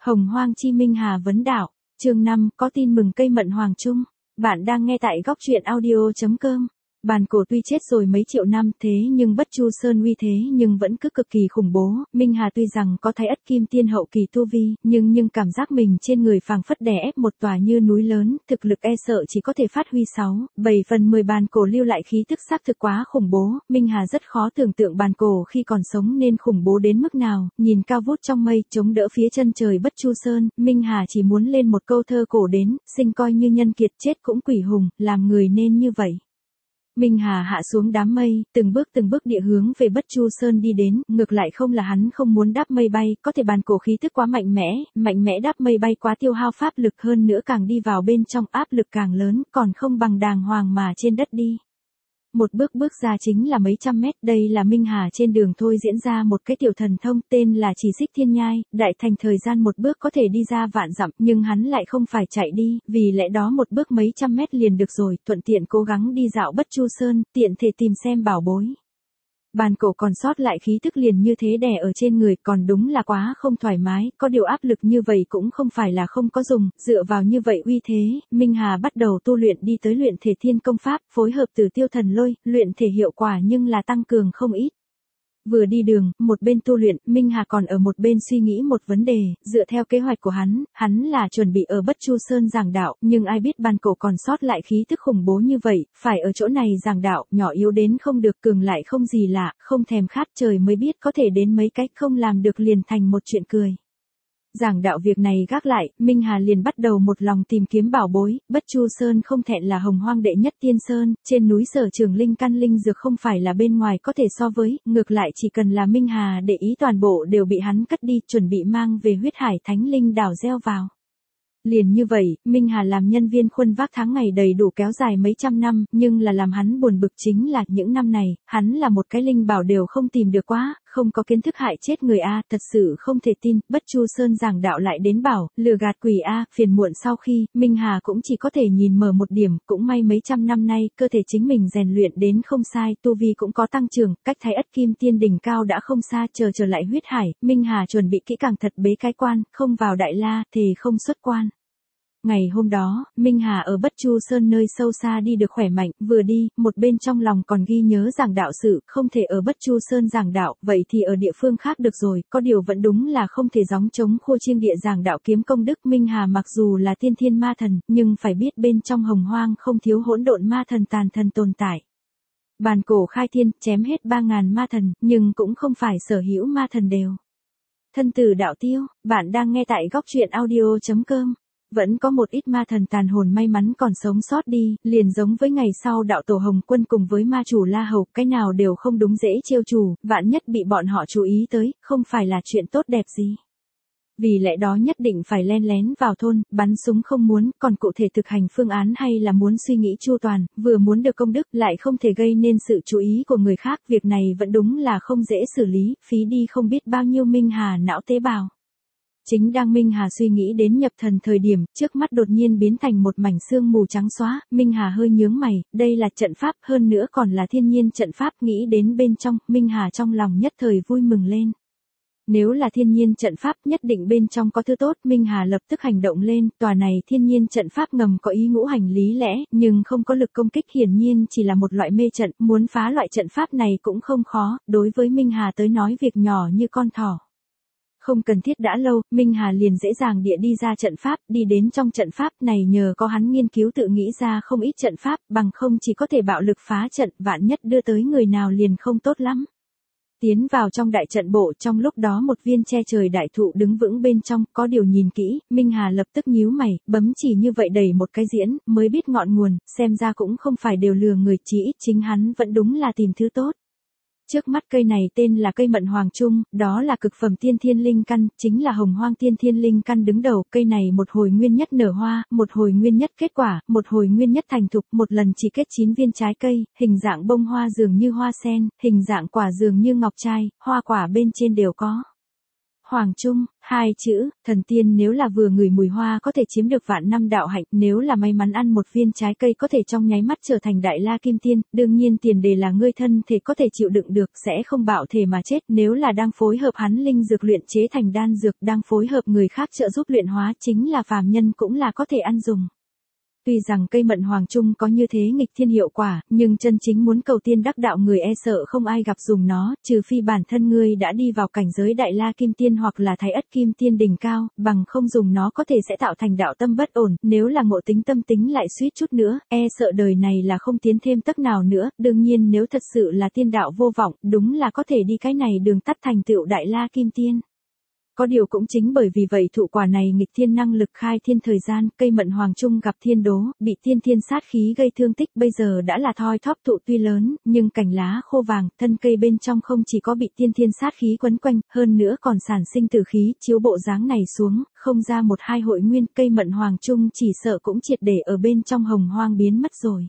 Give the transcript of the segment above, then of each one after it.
Hồng Hoang Chi Minh Hà vấn đạo, chương 5, có tin mừng cây mận hoàng trung. Bạn đang nghe tại góc truyện audio.com. Bàn cổ tuy chết rồi mấy triệu năm thế nhưng Bất Chu Sơn uy thế nhưng vẫn cứ cực kỳ khủng bố. Minh Hà tuy rằng có thái ất kim tiên hậu kỳ tu vi, nhưng cảm giác mình trên người phảng phất đè ép một tòa như núi lớn, thực lực e sợ chỉ có thể phát huy 7/10 bàn cổ lưu lại khí tức xác thực quá khủng bố. Minh Hà rất khó tưởng tượng bàn cổ khi còn sống nên khủng bố đến mức nào, nhìn cao vút trong mây chống đỡ phía chân trời Bất Chu Sơn, Minh Hà chỉ muốn lên một câu thơ cổ đến, sinh coi như nhân kiệt chết cũng quỷ hùng, làm người nên như vậy. Minh Hà hạ xuống đám mây, từng bước địa hướng về Bất Chu Sơn đi đến, ngược lại không là hắn không muốn đáp mây bay, có thể bàn cổ khí tức quá mạnh mẽ đáp mây bay quá tiêu hao pháp lực hơn nữa càng đi vào bên trong áp lực càng lớn, còn không bằng đàng hoàng mà trên đất đi. Một bước ra chính là mấy trăm mét, đây là Minh Hà trên đường thôi diễn ra một cái tiểu thần thông tên là Chỉ Xích Thiên Nhai, đại thành thời gian một bước có thể đi ra vạn dặm, nhưng hắn lại không phải chạy đi, vì lẽ đó một bước mấy trăm mét liền được rồi, thuận tiện cố gắng đi dạo Bất Chu Sơn, tiện thể tìm xem bảo bối. Bàn cổ còn sót lại khí tức liền như thế đè ở trên người, còn đúng là quá không thoải mái, có điều áp lực như vậy cũng không phải là không có dùng, dựa vào như vậy uy thế, Minh Hà bắt đầu tu luyện đi tới luyện thể thiên công pháp, phối hợp Tử Tiêu Thần Lôi, luyện thể hiệu quả nhưng là tăng cường không ít. Vừa đi đường, một bên tu luyện, Minh Hà còn ở một bên suy nghĩ một vấn đề, dựa theo kế hoạch của hắn là chuẩn bị ở Bất Chu Sơn giảng đạo, nhưng ai biết bàn cổ còn sót lại khí tức khủng bố như vậy, phải ở chỗ này giảng đạo, nhỏ yếu đến không được, cường lại không gì lạ, không thèm khát trời mới biết có thể đến mấy cách, không làm được liền thành một chuyện cười. Giảng đạo việc này gác lại, Minh Hà liền bắt đầu một lòng tìm kiếm bảo bối, Bất Chu Sơn không thẹn là Hồng Hoang đệ nhất tiên sơn, trên núi sở trường linh căn linh dược không phải là bên ngoài có thể so với, ngược lại chỉ cần là Minh Hà để ý toàn bộ đều bị hắn cất đi, chuẩn bị mang về huyết hải thánh linh đảo gieo vào. Liền như vậy, Minh Hà làm nhân viên khuân vác tháng ngày đầy đủ kéo dài mấy trăm năm, nhưng là làm hắn buồn bực chính là những năm này, hắn là một cái linh bảo đều không tìm được quá, không có kiến thức hại chết người a, thật sự không thể tin, Bất Chu Sơn giảng đạo lại đến bảo, lừa gạt quỷ a, phiền muộn sau khi, Minh Hà cũng chỉ có thể nhìn mở một điểm, cũng may mấy trăm năm nay, cơ thể chính mình rèn luyện đến không sai, tu vi cũng có tăng trưởng, cách thái ất kim tiên đỉnh cao đã không xa, trở lại huyết hải, Minh Hà chuẩn bị kỹ càng thật bế cái quan, không vào đại la, thề không xuất quan. Ngày hôm đó, Minh Hà ở Bất Chu Sơn nơi sâu xa đi được khỏe mạnh, vừa đi, một bên trong lòng còn ghi nhớ giảng đạo sự, không thể ở Bất Chu Sơn giảng đạo, vậy thì ở địa phương khác được rồi, có điều vẫn đúng là không thể gióng trống khô chiêng địa giảng đạo kiếm công đức. Minh Hà mặc dù là tiên thiên ma thần, nhưng phải biết bên trong hồng hoang không thiếu hỗn độn ma thần tàn thần tồn tại. Bàn cổ khai thiên, chém hết 3.000 ma thần, nhưng cũng không phải sở hữu ma thần đều. Thân tử đạo tiêu, bạn đang nghe tại góc truyện audio.com. Vẫn có một ít ma thần tàn hồn may mắn còn sống sót đi, liền giống với ngày sau đạo tổ Hồng Quân cùng với ma chủ La Hầu, cái nào đều không đúng dễ trêu chủ, vạn nhất bị bọn họ chú ý tới, không phải là chuyện tốt đẹp gì. Vì lẽ đó nhất định phải len lén vào thôn, bắn súng không muốn, còn cụ thể thực hành phương án hay là muốn suy nghĩ chu toàn, vừa muốn được công đức lại không thể gây nên sự chú ý của người khác, việc này vẫn đúng là không dễ xử lý, phí đi không biết bao nhiêu Minh Hà não tế bào. Chính đang Minh Hà suy nghĩ đến nhập thần thời điểm, trước mắt đột nhiên biến thành một mảnh sương mù trắng xóa, Minh Hà hơi nhướng mày, đây là trận pháp, hơn nữa còn là thiên nhiên trận pháp, nghĩ đến bên trong, Minh Hà trong lòng nhất thời vui mừng lên. Nếu là thiên nhiên trận pháp nhất định bên trong có thứ tốt, Minh Hà lập tức hành động lên, tòa này thiên nhiên trận pháp ngầm có ý ngũ hành lý lẽ, nhưng không có lực công kích, hiển nhiên chỉ là một loại mê trận, muốn phá loại trận pháp này cũng không khó, đối với Minh Hà tới nói việc nhỏ như con thỏ. Không cần thiết đã lâu, Minh Hà liền dễ dàng địa đi ra trận pháp, đi đến trong trận pháp này nhờ có hắn nghiên cứu tự nghĩ ra không ít trận pháp, bằng không chỉ có thể bạo lực phá trận, vạn nhất đưa tới người nào liền không tốt lắm. Tiến vào trong đại trận bộ, trong lúc đó một viên che trời đại thụ đứng vững bên trong, có điều nhìn kỹ, Minh Hà lập tức nhíu mày, bấm chỉ như vậy đẩy một cái diễn, mới biết ngọn nguồn, xem ra cũng không phải đều lừa người, chỉ ít chính hắn vẫn đúng là tìm thứ tốt. Trước mắt cây này tên là cây mận hoàng trung, đó là cực phẩm tiên thiên linh căn, chính là hồng hoang tiên thiên linh căn đứng đầu, cây này một hồi nguyên nhất nở hoa, một hồi nguyên nhất kết quả, một hồi nguyên nhất thành thục, một lần chỉ kết 9 viên trái cây, hình dạng bông hoa dường như hoa sen, hình dạng quả dường như ngọc trai, hoa quả bên trên đều có. Hoàng Trung, hai chữ, thần tiên nếu là vừa ngửi mùi hoa có thể chiếm được vạn năm đạo hạnh, nếu là may mắn ăn một viên trái cây có thể trong nháy mắt trở thành đại la kim tiên, đương nhiên tiền đề là ngươi thân thể có thể chịu đựng được, sẽ không bạo thể mà chết, nếu là đang phối hợp hắn linh dược luyện chế thành đan dược, đang phối hợp người khác trợ giúp luyện hóa, chính là phàm nhân cũng là có thể ăn dùng. Tuy rằng cây mận hoàng trung có như thế nghịch thiên hiệu quả, nhưng chân chính muốn cầu tiên đắc đạo người e sợ không ai gặp dùng nó, trừ phi bản thân ngươi đã đi vào cảnh giới đại la kim tiên hoặc là thái ất kim tiên đỉnh cao, bằng không dùng nó có thể sẽ tạo thành đạo tâm bất ổn, nếu là ngộ tính tâm tính lại suýt chút nữa, e sợ đời này là không tiến thêm tấc nào nữa, đương nhiên nếu thật sự là tiên đạo vô vọng, đúng là có thể đi cái này đường tắt thành tựu đại la kim tiên. Có điều cũng chính bởi vì vậy thụ quả này nghịch thiên năng lực khai thiên thời gian, cây mận hoàng trung gặp thiên đố, bị tiên thiên sát khí gây thương tích, bây giờ đã là thoi thóp thụ tuy lớn, nhưng cành lá khô vàng, thân cây bên trong không chỉ có bị tiên thiên sát khí quấn quanh, hơn nữa còn sản sinh tử khí, chiếu bộ dáng này xuống, không ra một hai hội nguyên, cây mận hoàng trung chỉ sợ cũng triệt để ở bên trong hồng hoang biến mất rồi.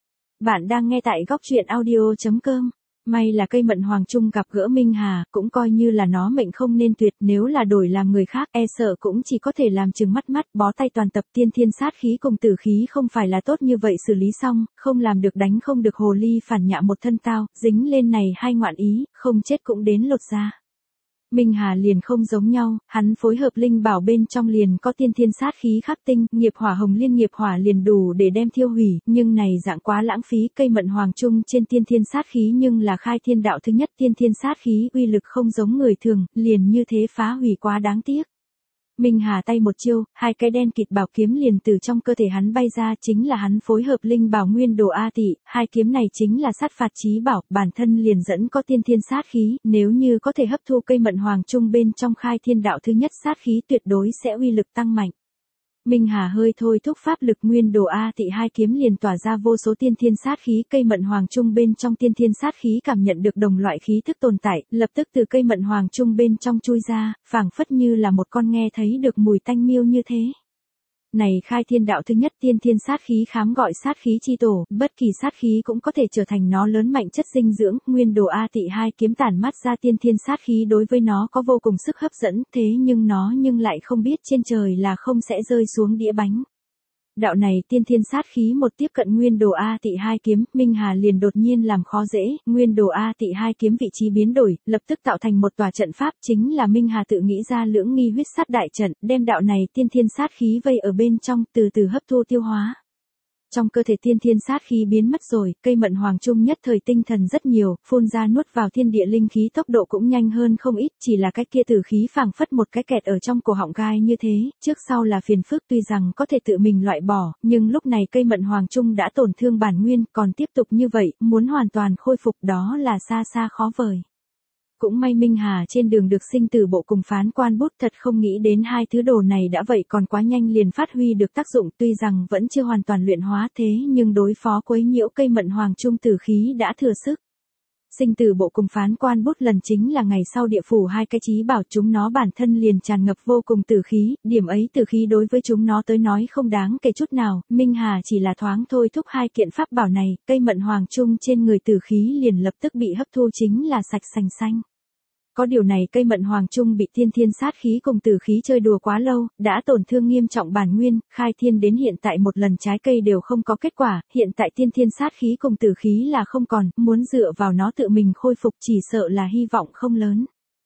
Bạn đang nghe tại góc truyện audio.com. May là cây mận hoàng trung gặp gỡ Minh Hà, cũng coi như là nó mệnh không nên tuyệt, nếu là đổi làm người khác e sợ cũng chỉ có thể làm chừng mắt bó tay toàn tập, tiên thiên sát khí cùng tử khí không phải là tốt như vậy xử lý xong, không làm được đánh không được hồ ly phản nhạ một thân tao, dính lên này hai ngoạn ý, không chết cũng đến lột ra. Minh Hà liền không giống nhau, hắn phối hợp linh bảo bên trong liền có tiên thiên sát khí khắc tinh, nghiệp hỏa hồng liên nghiệp hỏa liền đủ để đem thiêu hủy, nhưng này dạng quá lãng phí, cây mận hoàng trung trên tiên thiên sát khí nhưng là khai thiên đạo thứ nhất, tiên thiên sát khí uy lực không giống người thường, liền như thế phá hủy quá đáng tiếc. Minh Hà tay một chiêu, hai cái đen kịt bảo kiếm liền từ trong cơ thể hắn bay ra, chính là hắn phối hợp linh bảo nguyên đồ A Tị, hai kiếm này chính là sát phạt chí bảo, bản thân liền dẫn có tiên thiên sát khí, nếu như có thể hấp thu cây mận hoàng trung bên trong khai thiên đạo thứ nhất sát khí tuyệt đối sẽ uy lực tăng mạnh. Minh Hà hơi thôi thúc pháp lực nguyên đồ A Tị hai kiếm liền tỏa ra vô số tiên thiên sát khí, cây mận hoàng trung bên trong tiên thiên sát khí cảm nhận được đồng loại khí thức tồn tại, lập tức từ cây mận hoàng trung bên trong chui ra, phảng phất như là một con nghe thấy được mùi tanh miêu như thế. Này khai thiên đạo thứ nhất tiên thiên sát khí khám gọi sát khí chi tổ, bất kỳ sát khí cũng có thể trở thành nó lớn mạnh chất dinh dưỡng, nguyên đồ A Tị hai kiếm tản mát ra tiên thiên sát khí đối với nó có vô cùng sức hấp dẫn, thế nhưng nó lại không biết trên trời là không sẽ rơi xuống đĩa bánh. Đạo này tiên thiên sát khí một tiếp cận nguyên đồ A Tị hai kiếm, Minh Hà liền đột nhiên làm khó dễ, nguyên đồ A Tị hai kiếm vị trí biến đổi, lập tức tạo thành một tòa trận pháp, chính là Minh Hà tự nghĩ ra lưỡng nghi huyết sát đại trận, đem đạo này tiên thiên sát khí vây ở bên trong, từ từ hấp thu tiêu hóa. Trong cơ thể tiên thiên sát khí biến mất rồi, cây mận hoàng trung nhất thời tinh thần rất nhiều, phun ra nuốt vào thiên địa linh khí tốc độ cũng nhanh hơn không ít, chỉ là cái kia tử khí phảng phất một cái kẹt ở trong cổ họng gai như thế, trước sau là phiền phức, tuy rằng có thể tự mình loại bỏ, nhưng lúc này cây mận hoàng trung đã tổn thương bản nguyên, còn tiếp tục như vậy, muốn hoàn toàn khôi phục đó là xa xa khó vời. Cũng may Minh Hà trên đường được sinh tử bộ cùng phán quan bút, thật không nghĩ đến hai thứ đồ này đã vậy còn quá nhanh liền phát huy được tác dụng, tuy rằng vẫn chưa hoàn toàn luyện hóa thế nhưng đối phó quấy nhiễu cây mận hoàng trung tử khí đã thừa sức. Sinh tử bộ cùng phán quan bút lần chính là ngày sau địa phủ hai cái chí bảo, chúng nó bản thân liền tràn ngập vô cùng tử khí, điểm ấy tử khí đối với chúng nó tới nói không đáng kể chút nào, Minh Hà chỉ là thoáng thôi thúc hai kiện pháp bảo này, cây mận hoàng trung trên người tử khí liền lập tức bị hấp thu chính là sạch sành xanh. Có điều này cây mận hoàng trung bị tiên thiên sát khí cùng tử khí chơi đùa quá lâu, đã tổn thương nghiêm trọng bản nguyên, khai thiên đến hiện tại một lần trái cây đều không có kết quả, hiện tại tiên thiên sát khí cùng tử khí là không còn, muốn dựa vào nó tự mình khôi phục chỉ sợ là hy vọng không lớn.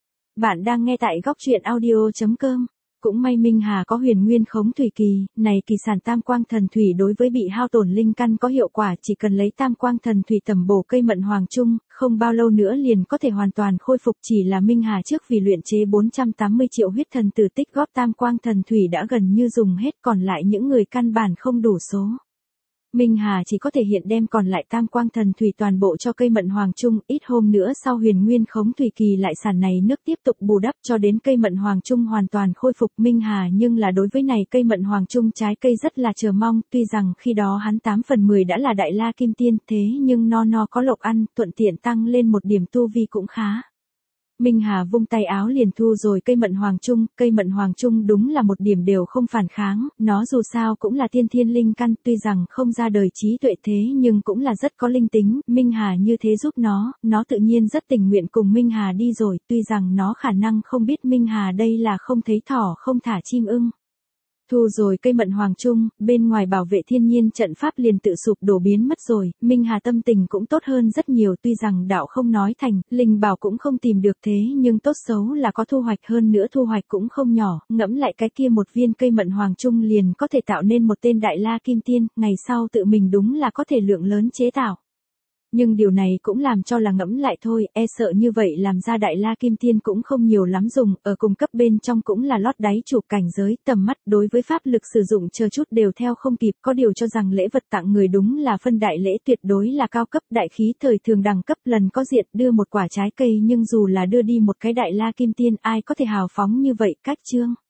Bạn đang nghe tại góc truyện audio.com. Cũng may Minh Hà có huyền nguyên khống thủy kỳ, này kỳ sản tam quang thần thủy đối với bị hao tổn linh căn có hiệu quả, chỉ cần lấy tam quang thần thủy tẩm bổ cây mận hoàng trung, không bao lâu nữa liền có thể hoàn toàn khôi phục, chỉ là Minh Hà trước vì luyện chế 480 triệu huyết thần tử tích góp tam quang thần thủy đã gần như dùng hết, còn lại những người căn bản không đủ số. Minh Hà chỉ có thể hiện đem còn lại tam quang thần thủy toàn bộ cho cây mận hoàng trung, ít hôm nữa sau huyền nguyên khống thủy kỳ lại sản này nước tiếp tục bù đắp cho đến cây mận hoàng trung hoàn toàn khôi phục. Minh Hà nhưng là đối với này cây mận hoàng trung trái cây rất là chờ mong, tuy rằng khi đó hắn 8 phần 10 đã là đại la kim tiên, thế nhưng no có lộc ăn, thuận tiện tăng lên một điểm tu vi cũng khá. Minh Hà vung tay áo liền thu rồi cây mận hoàng trung đúng là một điểm đều không phản kháng, nó dù sao cũng là tiên thiên linh căn, tuy rằng không ra đời trí tuệ thế nhưng cũng là rất có linh tính, Minh Hà như thế giúp nó tự nhiên rất tình nguyện cùng Minh Hà đi rồi, tuy rằng nó khả năng không biết Minh Hà đây là không thấy thỏ không thả chim ưng. Thu rồi cây mận hoàng trung, bên ngoài bảo vệ thiên nhiên trận pháp liền tự sụp đổ biến mất rồi, Minh Hà tâm tình cũng tốt hơn rất nhiều, tuy rằng đạo không nói thành, linh bảo cũng không tìm được thế nhưng tốt xấu là có thu hoạch, hơn nữa thu hoạch cũng không nhỏ, ngẫm lại cái kia một viên cây mận hoàng trung liền có thể tạo nên một tên đại la kim tiên, ngày sau tự mình đúng là có thể lượng lớn chế tạo. Nhưng điều này cũng làm cho là ngẫm lại thôi, e sợ như vậy làm ra đại la kim tiên cũng không nhiều lắm dùng, ở cùng cấp bên trong cũng là lót đáy chụp cảnh giới, tầm mắt đối với pháp lực sử dụng chờ chút đều theo không kịp, có điều cho rằng lễ vật tặng người đúng là phân đại lễ tuyệt đối là cao cấp, đại khí thời thường đẳng cấp lần có diện đưa một quả trái cây, nhưng dù là đưa đi một cái đại la kim tiên ai có thể hào phóng như vậy, cách chương.